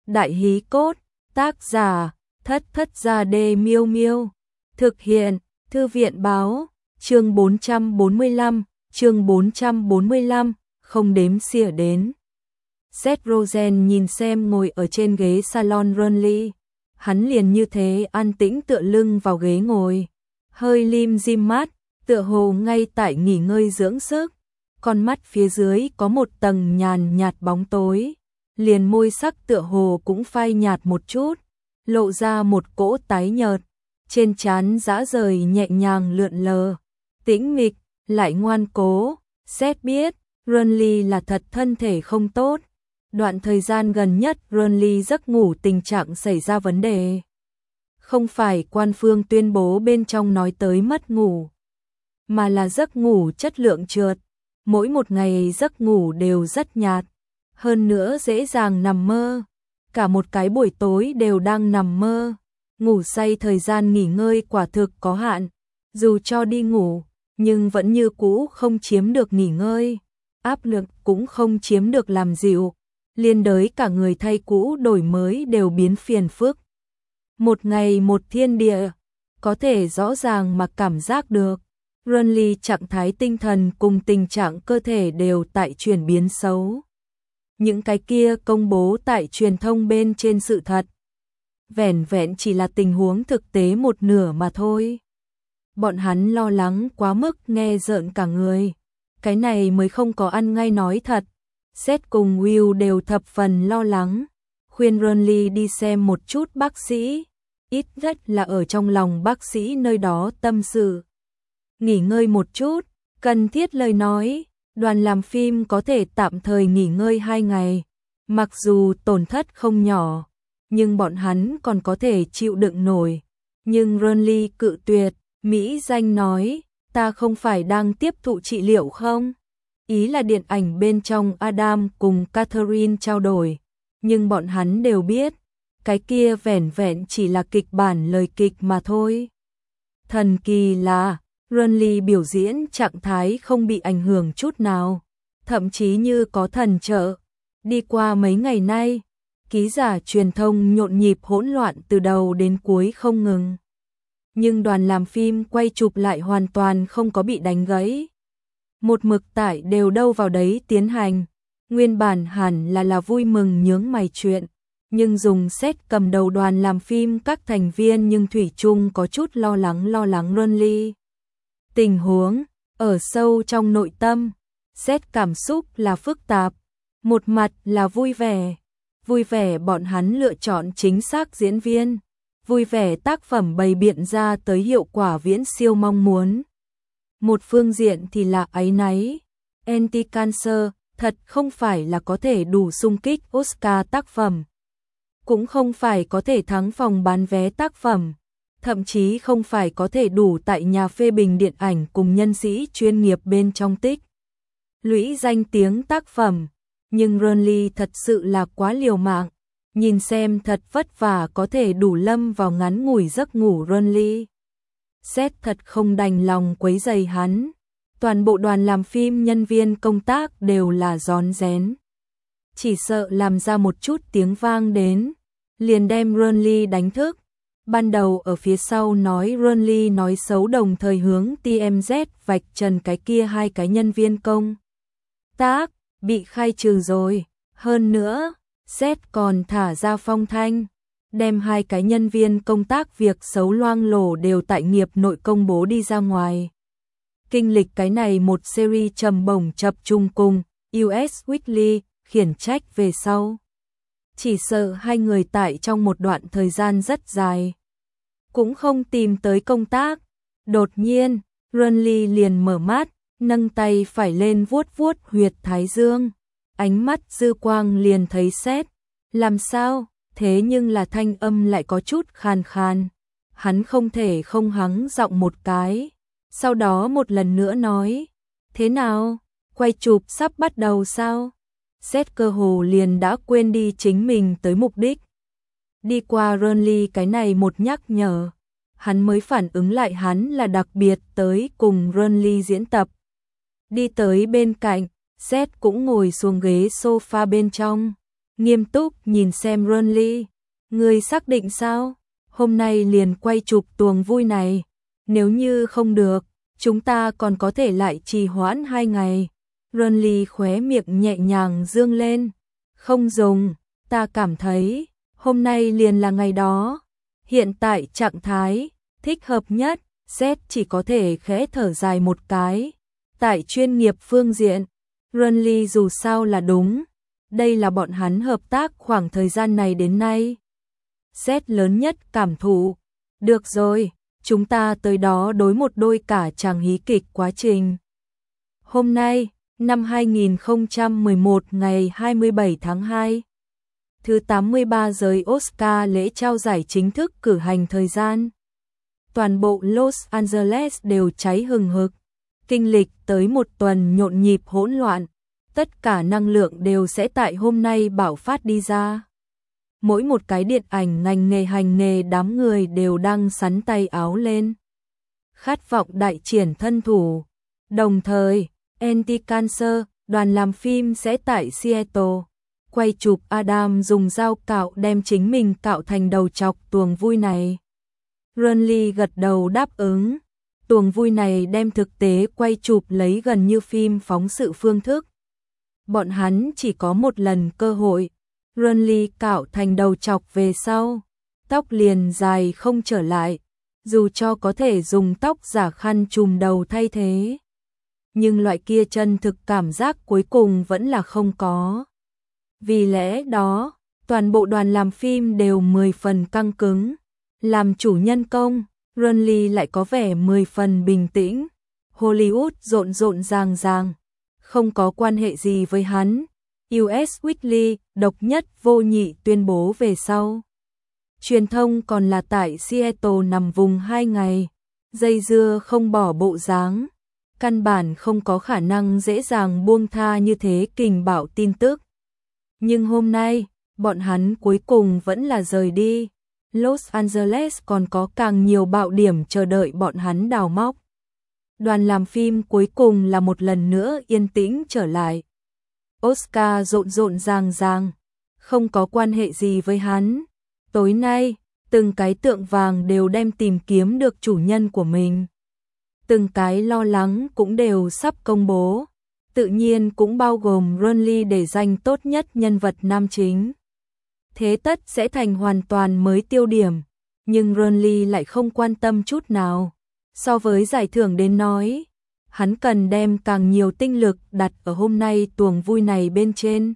Đại hí cốt, tác giả, Thất Thất Gia Đê Miêu Miêu. Thực hiện, Thư viện báo, chương 445, không đếm xỉa đến. Seth Rogen nhìn xem ngồi ở trên ghế salon Burnley. Hắn liền như thế an tĩnh tựa lưng vào ghế ngồi. Hơi lim dim mắt, tựa hồ ngay tại nghỉ ngơi dưỡng sức. Con mắt phía dưới có một tầng nhàn nhạt bóng tối. Liền môi sắc tựa hồ cũng phai nhạt một chút. Lộ ra một cỗ tái nhợt. Trên trán dã rời nhẹ nhàng lượn lờ. Tĩnh mịch, lại ngoan cố. Seth biết, Burnley là thật thân thể không tốt. Đoạn thời gian gần nhất Burnley giấc ngủ tình trạng xảy ra vấn đề. Không phải quan phương tuyên bố bên trong nói tới mất ngủ, mà là giấc ngủ chất lượng trượt. Mỗi một ngày giấc ngủ đều rất nhạt, hơn nữa dễ dàng nằm mơ. Cả một cái buổi tối đều đang nằm mơ. Ngủ say thời gian nghỉ ngơi quả thực có hạn. Dù cho đi ngủ, nhưng vẫn như cũ không chiếm được nghỉ ngơi. Áp lực cũng không chiếm được làm dịu. Liên đới cả người thay cũ đổi mới đều biến phiền phức. Một ngày một thiên địa, có thể rõ ràng mà cảm giác được. Burnley trạng thái tinh thần cùng tình trạng cơ thể đều tại chuyển biến xấu. Những cái kia công bố tại truyền thông bên trên sự thật, vẻn vẹn chỉ là tình huống thực tế một nửa mà thôi. Bọn hắn lo lắng quá mức nghe rợn cả người. Cái này mới không có ăn ngay nói thật. Seth cùng Will đều thập phần lo lắng, khuyên Burnley đi xem một chút bác sĩ, ít nhất là ở trong lòng bác sĩ nơi đó tâm sự. Nghỉ ngơi một chút, cần thiết lời nói, đoàn làm phim có thể tạm thời nghỉ ngơi 2 ngày, mặc dù tổn thất không nhỏ, nhưng bọn hắn còn có thể chịu đựng nổi. Nhưng Burnley cự tuyệt, mỹ danh nói, ta không phải đang tiếp thụ trị liệu không? Ý là điện ảnh bên trong Adam cùng Catherine trao đổi, nhưng bọn hắn đều biết, cái kia vẻn vẹn chỉ là kịch bản lời kịch mà thôi. Thần kỳ là, Burnley biểu diễn trạng thái không bị ảnh hưởng chút nào, thậm chí như có thần trợ. Đi qua mấy ngày nay, ký giả truyền thông nhộn nhịp hỗn loạn từ đầu đến cuối không ngừng. Nhưng đoàn làm phim quay chụp lại hoàn toàn không có bị đánh gãy. Một mực tại đều đâu vào đấy tiến hành. Nguyên bản hẳn là vui mừng nhướng mày chuyện, nhưng dùng Seth cầm đầu đoàn làm phim các thành viên nhưng thủy chung có chút lo lắng Burnley. Tình huống ở sâu trong nội tâm, Seth cảm xúc là phức tạp. Một mặt là vui vẻ bọn hắn lựa chọn chính xác diễn viên, vui vẻ tác phẩm bày biện ra tới hiệu quả viễn siêu mong muốn. Một phương diện thì là áy náy, Anti-Cancer thật không phải là có thể đủ xung kích Oscar tác phẩm, cũng không phải có thể thắng phòng bán vé tác phẩm, thậm chí không phải có thể đủ tại nhà phê bình điện ảnh cùng nhân sĩ chuyên nghiệp bên trong tích lũy danh tiếng tác phẩm. Nhưng Burnley thật sự là quá liều mạng, nhìn xem thật vất vả có thể đủ lâm vào ngắn ngủi giấc ngủ Burnley. Seth thật không đành lòng quấy rầy hắn. Toàn bộ đoàn làm phim nhân viên công tác đều là rón rén. Chỉ sợ làm ra một chút tiếng vang đến, liền đem Burnley đánh thức. Ban đầu ở phía sau nói Burnley nói xấu đồng thời hướng TMZ vạch trần cái kia 2 cái nhân viên công tác bị khai trừ rồi. Hơn nữa, Seth còn thả ra phong thanh, đem 2 cái nhân viên công tác việc xấu loang lổ đều tại nghiệp nội công bố đi ra ngoài. Kinh lịch cái này một series trầm bổng chập chung cùng US Weekly khiển trách về sau. Chỉ sợ 2 người tại trong một đoạn thời gian rất dài cũng không tìm tới công tác. Đột nhiên, Burnley liền mở mắt, nâng tay phải lên vuốt huyệt thái dương. Ánh mắt dư quang liền thấy Seth. Làm sao? Thế nhưng là thanh âm lại có chút khàn khàn. Hắn không thể không hắng giọng một cái. Sau đó một lần nữa nói, thế nào? Quay chụp sắp bắt đầu sao? Seth cơ hồ liền đã quên đi chính mình tới mục đích. Đi qua Burnley cái này một nhắc nhở, hắn mới phản ứng lại hắn là đặc biệt tới cùng Burnley diễn tập. Đi tới bên cạnh, Seth cũng ngồi xuống ghế sofa bên trong, nghiêm túc nhìn xem Renly. Ngươi xác định sao? Hôm nay liền quay chụp tuồng vui này. Nếu như không được, chúng ta còn có thể lại trì hoãn 2 ngày. Renly khóe miệng nhẹ nhàng dương lên. Không dùng, ta cảm thấy, hôm nay liền là ngày đó. Hiện tại trạng thái, thích hợp nhất, Seth chỉ có thể khẽ thở dài một cái. Tại chuyên nghiệp phương diện, Renly dù sao là đúng. Đây là bọn hắn hợp tác khoảng thời gian này đến nay. Seth lớn nhất cảm thụ. Được rồi, chúng ta tới đó đối một đôi cả chàng hí kịch quá trình. Hôm nay, năm 2011 ngày 27 tháng 2. Thứ 83 giới Oscar lễ trao giải chính thức cử hành thời gian. Toàn bộ Los Angeles đều cháy hừng hực. Kinh lịch tới một tuần nhộn nhịp hỗn loạn. Tất cả năng lượng đều sẽ tại hôm nay bạo phát đi ra. Mỗi một cái điện ảnh ngành nghề hành nghề đám người đều đang sắn tay áo lên. Khát vọng đại triển thân thủ. Đồng thời, Anti-Cancer, đoàn làm phim sẽ tại Seattle. Quay chụp Adam dùng dao cạo đem chính mình cạo thành đầu trọc tuồng vui này. Renly gật đầu đáp ứng. Tuồng vui này đem thực tế quay chụp lấy gần như phim phóng sự phương thức. Bọn hắn chỉ có một lần cơ hội. Renly cạo thành đầu trọc về sau. Tóc liền dài không trở lại. Dù cho có thể dùng tóc giả khăn trùm đầu thay thế. Nhưng loại kia chân thực cảm giác cuối cùng vẫn là không có. Vì lẽ đó, toàn bộ đoàn làm phim đều 10 phần căng cứng. Làm chủ nhân công, Renly lại có vẻ 10 phần bình tĩnh. Hollywood rộn rộn ràng ràng, không có quan hệ gì với hắn. US Weekly, độc nhất vô nhị tuyên bố về sau. Truyền thông còn là tại Seattle nằm vùng 2 ngày. Dây dưa không bỏ bộ dáng. Căn bản không có khả năng dễ dàng buông tha như thế kình bạo tin tức. Nhưng hôm nay, bọn hắn cuối cùng vẫn là rời đi. Los Angeles còn có càng nhiều bạo điểm chờ đợi bọn hắn đào móc. Đoàn làm phim cuối cùng là một lần nữa yên tĩnh trở lại. Oscar rộn rộn ràng ràng, không có quan hệ gì với hắn. Tối nay, từng cái tượng vàng đều đem tìm kiếm được chủ nhân của mình. Từng cái lo lắng cũng đều sắp công bố. Tự nhiên cũng bao gồm Renly để danh tốt nhất nhân vật nam chính. Thế tất sẽ thành hoàn toàn mới tiêu điểm. Nhưng Renly lại không quan tâm chút nào. So với giải thưởng đến nói, hắn cần đem càng nhiều tinh lực đặt ở hôm nay tuồng vui này bên trên.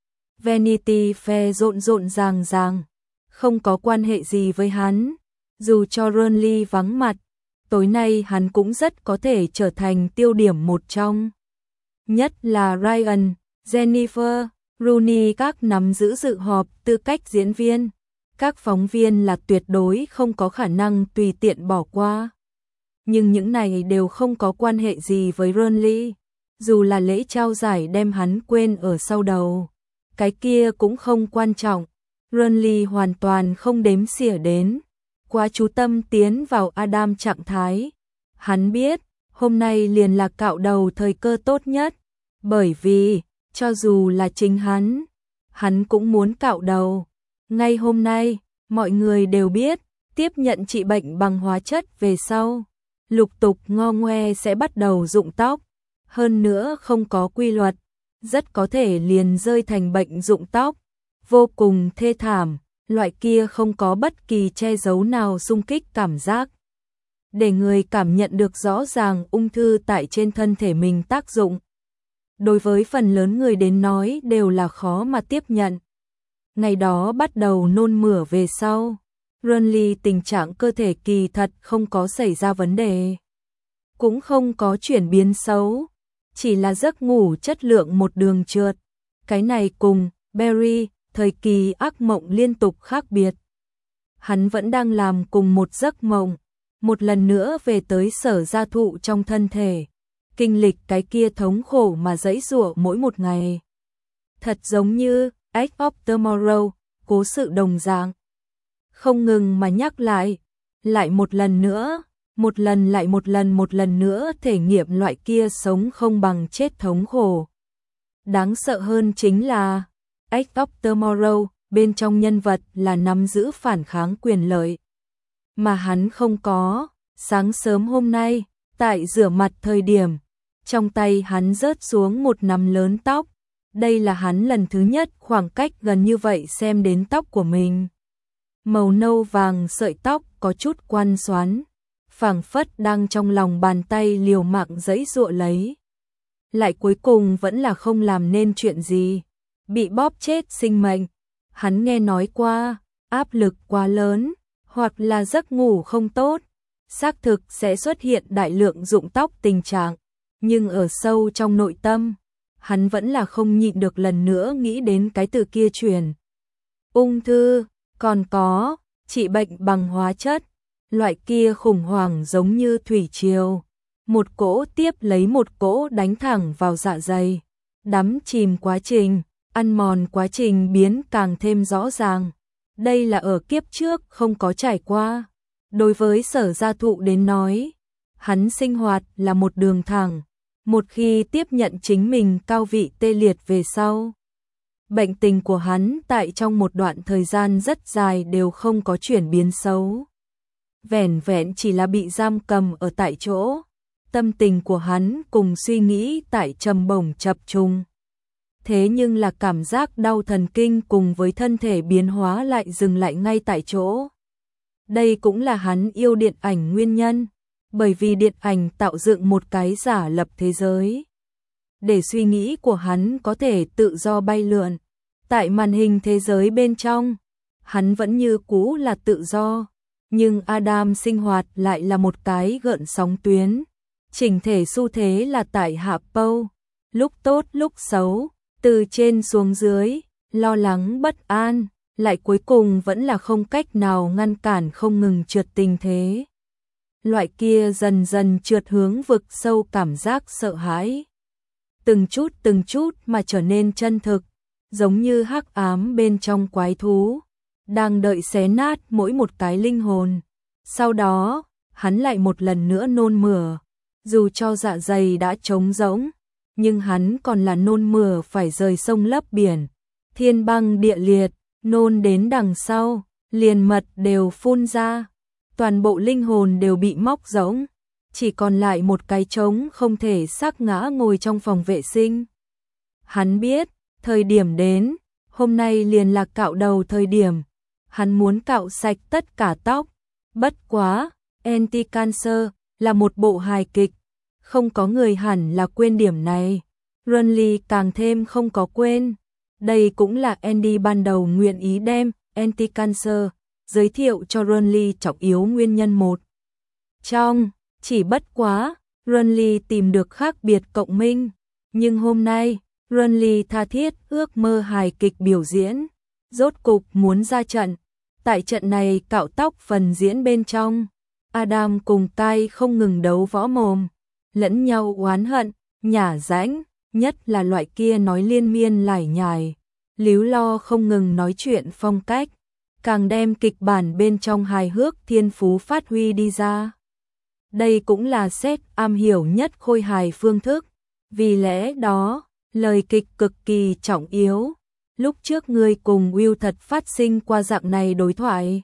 Vanity Fair rộn rộn ràng ràng, không có quan hệ gì với hắn. Dù cho Renly vắng mặt, tối nay hắn cũng rất có thể trở thành tiêu điểm một trong. Nhất là Ryan, Jennifer, Rooney các nắm giữ dự họp tư cách diễn viên. Các phóng viên là tuyệt đối không có khả năng tùy tiện bỏ qua. Nhưng những này đều không có quan hệ gì với Renly. Dù là lễ trao giải đem hắn quên ở sau đầu, cái kia cũng không quan trọng. Renly hoàn toàn không đếm xỉa đến. Quá chú tâm tiến vào Adam trạng thái. Hắn biết, hôm nay liền là cạo đầu thời cơ tốt nhất. Bởi vì, cho dù là chính hắn cũng muốn cạo đầu. Ngay hôm nay, mọi người đều biết, tiếp nhận trị bệnh bằng hóa chất về sau, lục tục ngo ngoe sẽ bắt đầu rụng tóc. Hơn nữa không có quy luật, rất có thể liền rơi thành bệnh rụng tóc. Vô cùng thê thảm, loại kia không có bất kỳ che giấu nào xung kích cảm giác. Để người cảm nhận được rõ ràng ung thư tại trên thân thể mình tác dụng. Đối với phần lớn người đến nói đều là khó mà tiếp nhận. Ngày đó bắt đầu nôn mửa về sau. Renly tình trạng cơ thể kỳ thật không có xảy ra vấn đề. Cũng không có chuyển biến xấu. Chỉ là giấc ngủ chất lượng một đường trượt. Cái này cùng Barry, thời kỳ ác mộng liên tục khác biệt. Hắn vẫn đang làm cùng một giấc mộng. Một lần nữa về tới sở gia thụ trong thân thể. Kinh lịch cái kia thống khổ mà giãy giụa mỗi một ngày. Thật giống như Edge of Tomorrow, cố sự đồng dạng. Không ngừng mà nhắc lại một lần nữa, một lần lại một lần nữa thể nghiệm loại kia sống không bằng chết thống khổ. Đáng sợ hơn chính là, Edge of Tomorrow, bên trong nhân vật là nắm giữ phản kháng quyền lợi. Mà hắn không có. Sáng sớm hôm nay, tại rửa mặt thời điểm, trong tay hắn rớt xuống một nắm lớn tóc. Đây là hắn lần thứ nhất khoảng cách gần như vậy xem đến tóc của mình. Màu nâu vàng sợi tóc có chút quan xoắn, phảng phất đang trong lòng bàn tay liều mạng giãy giụa lấy. Lại cuối cùng vẫn là không làm nên chuyện gì, bị bóp chết sinh mệnh. Hắn nghe nói qua, áp lực quá lớn, hoặc là giấc ngủ không tốt, xác thực sẽ xuất hiện đại lượng rụng tóc tình trạng. Nhưng ở sâu trong nội tâm, hắn vẫn là không nhịn được lần nữa nghĩ đến cái từ kia truyền. Ung thư, còn có, trị bệnh bằng hóa chất, loại kia khủng hoảng giống như thủy triều. Một cỗ tiếp lấy một cỗ đánh thẳng vào dạ dày, đắm chìm quá trình, ăn mòn quá trình biến càng thêm rõ ràng. Đây là ở kiếp trước không có trải qua. Đối với Sở Gia Thụ đến nói, hắn sinh hoạt là một đường thẳng. Một khi tiếp nhận chính mình cao vị tê liệt về sau, bệnh tình của hắn tại trong một đoạn thời gian rất dài đều không có chuyển biến xấu. Vẻn vẹn chỉ là bị giam cầm ở tại chỗ. Tâm tình của hắn cùng suy nghĩ tại trầm bổng chập trùng. Thế nhưng là cảm giác đau thần kinh cùng với thân thể biến hóa lại dừng lại ngay tại chỗ. Đây cũng là hắn yêu điện ảnh nguyên nhân, bởi vì điện ảnh tạo dựng một cái giả lập thế giới. Để suy nghĩ của hắn có thể tự do bay lượn. Tại màn hình thế giới bên trong, hắn vẫn như cũ là tự do, nhưng Adam sinh hoạt lại là một cái gợn sóng tuyến. Chỉnh thể xu thế là tại hạ pâu, lúc tốt lúc xấu, từ trên xuống dưới, lo lắng bất an, lại cuối cùng vẫn là không cách nào ngăn cản không ngừng trượt tình thế. Loại kia dần dần trượt hướng vực sâu cảm giác sợ hãi. Từng chút mà trở nên chân thực, giống như hắc ám bên trong quái thú, đang đợi xé nát mỗi một cái linh hồn. Sau đó, hắn lại một lần nữa nôn mửa. Dù cho dạ dày đã trống rỗng, nhưng hắn còn là nôn mửa phải rời sông lấp biển. Thiên băng địa liệt, nôn đến đằng sau, liền mật đều phun ra. Toàn bộ linh hồn đều bị móc rỗng, chỉ còn lại một cái trống không thể xác ngã ngồi trong phòng vệ sinh. Hắn biết, thời điểm đến, hôm nay liền là cạo đầu thời điểm. Hắn muốn cạo sạch tất cả tóc. Bất quá, Anti-Cancer là một bộ hài kịch, không có người hẳn là quên điểm này. Runley càng thêm không có quên. Đây cũng là Andy ban đầu nguyện ý đem Anti-Cancer giới thiệu cho Runley trọng yếu nguyên nhân một. Trong, chỉ bất quá, Runley tìm được khác biệt cộng minh. Nhưng hôm nay, Runley tha thiết ước mơ hài kịch biểu diễn. Rốt cục muốn ra trận. Tại trận này cạo tóc phần diễn bên trong, Adam cùng Kai không ngừng đấu võ mồm, lẫn nhau oán hận, nhả rãnh, nhất là loại kia nói liên miên lải nhải, líu lo không ngừng nói chuyện phong cách, càng đem kịch bản bên trong hài hước thiên phú phát huy đi ra. Đây cũng là Seth am hiểu nhất khôi hài phương thức, vì lẽ đó, lời kịch cực kỳ trọng yếu. Lúc trước ngươi cùng Will thật phát sinh qua dạng này đối thoại.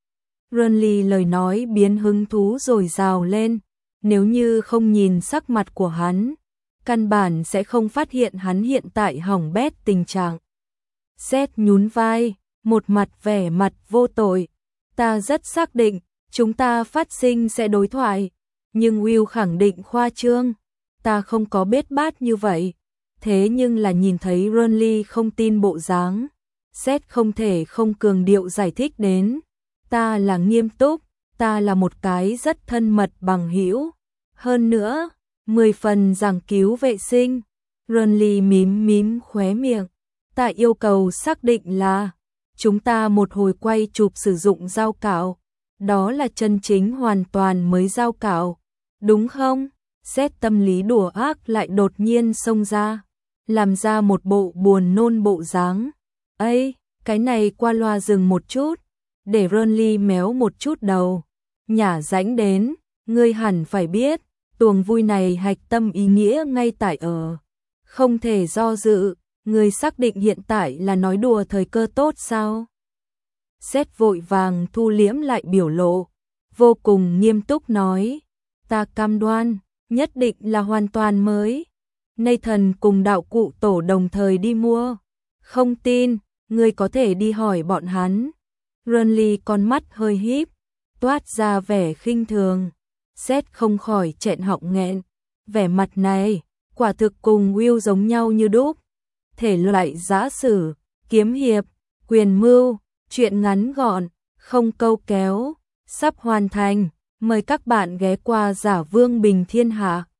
Runley lời nói biến hứng thú rồi rào lên, nếu như không nhìn sắc mặt của hắn, căn bản sẽ không phát hiện hắn hiện tại hỏng bét tình trạng. Seth nhún vai, một mặt vẻ mặt vô tội. Ta rất xác định, chúng ta phát sinh sẽ đối thoại, nhưng Will khẳng định khoa trương. Ta không có bết bát như vậy. Thế nhưng là nhìn thấy Runley không tin bộ dáng, Seth không thể không cường điệu giải thích đến. Ta là nghiêm túc, ta là một cái rất thân mật bằng hữu. Hơn nữa, 10 phần giảng cứu vệ sinh. Runley mím khóe miệng. Ta yêu cầu xác định là chúng ta một hồi quay chụp sử dụng dao cạo. Đó là chân chính hoàn toàn mới dao cạo. Đúng không? Seth tâm lý đùa ác lại đột nhiên xông ra, làm ra một bộ buồn nôn bộ dáng. Ây, cái này qua loa dừng một chút, để Runley méo một chút đầu. Nhả rãnh đến, ngươi hẳn phải biết, tuồng vui này hạch tâm ý nghĩa ngay tại ở. Không thể do dự, Người xác định hiện tại là nói đùa thời cơ tốt sao? Seth vội vàng thu liễm lại biểu lộ, vô cùng nghiêm túc nói, ta cam đoan, nhất định là hoàn toàn mới. Nathan cùng đạo cụ tổ đồng thời đi mua. Không tin, ngươi có thể đi hỏi bọn hắn. Renly con mắt hơi híp, toát ra vẻ khinh thường. Seth không khỏi trẹn họng nghẹn. Vẻ mặt này, quả thực cùng Will giống nhau như đúc. Thể loại giã sử, kiếm hiệp, quyền mưu, truyện ngắn gọn, không câu kéo, sắp hoàn thành. Mời các bạn ghé qua Giả Vương Bình Thiên Hạ.